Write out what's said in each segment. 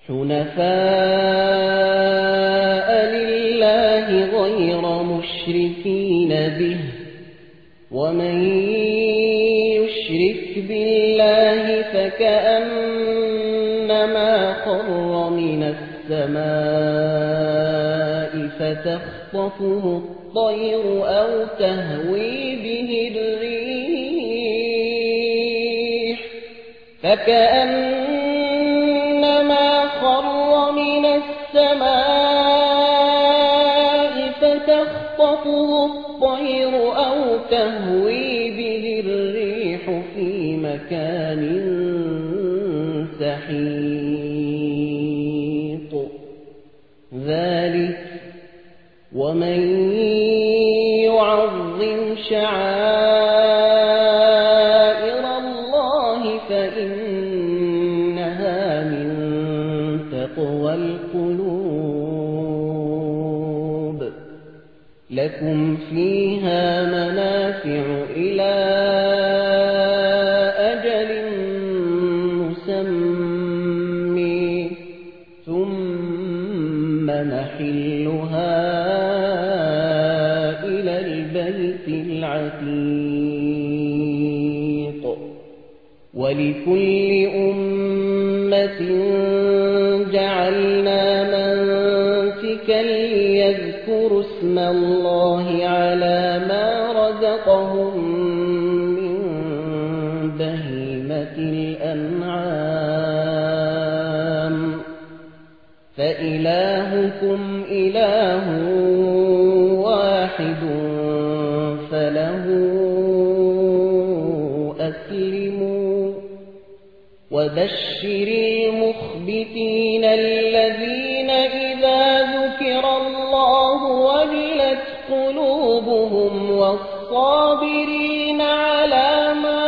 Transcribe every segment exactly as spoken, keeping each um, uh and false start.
حنفاء لله غير مشركين به ومن يشرك بالله فكأنما خر من السماء فتخطفه الطير أو تهوي به الريح فكأنما خر من السماء فتخطفه الطير أو تهوي به الريح في مكان سحيق ذلك ومن يعظم شعائر الله فإنها من تقوى القلوب لكم فيها منافع إلى أجل مسمى ثم محلها إلى البيت العتيق ولكل أمة جعلنا منسكا ليذكروا اسم الله على ما رزقهم من بهيمة الأنعام فإلهكم إله واحد فله أسلموا وبشر المخبتين الذين إذا ذكر الله وجلت قلوبهم والصابرين على ما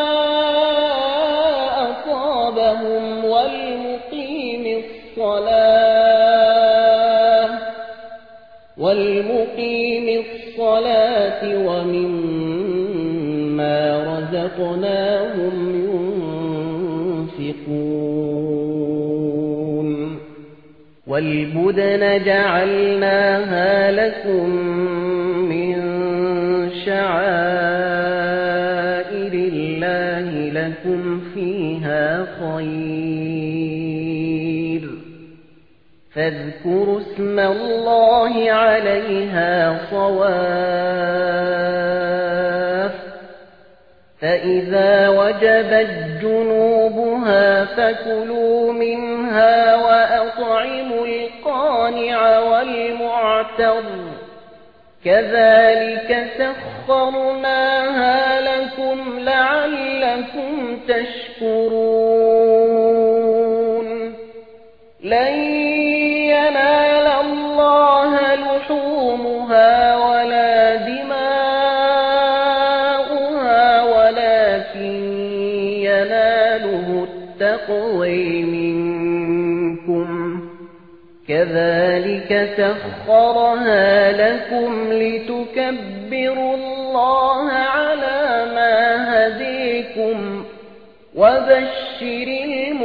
أصابهم والمقيم الصلاة والمقيم الصلاة ومما رزقناهم ينفقون والبدن جعلناها لكم من شعائر الله لكم فيها خير فاذكروا اسم الله عليها صواف فإذا وجبت جنوبها فكلوا منها وأطعموا القانع والمعتر كذلك سخرناها لكم لعلكم تشكرون لن ينال الله لحومها ولا دماؤها ولكن يناله التقوى منكم كذلك سخرها لكم لتكبروا الله على ما هديكم وبشر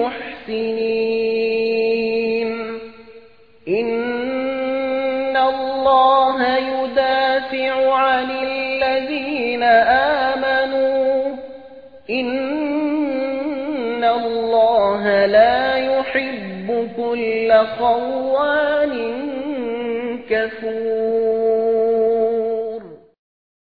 المحسنين إن الله يدافع عن الذين آمنوا إن الله لا يحب كل خوان كفور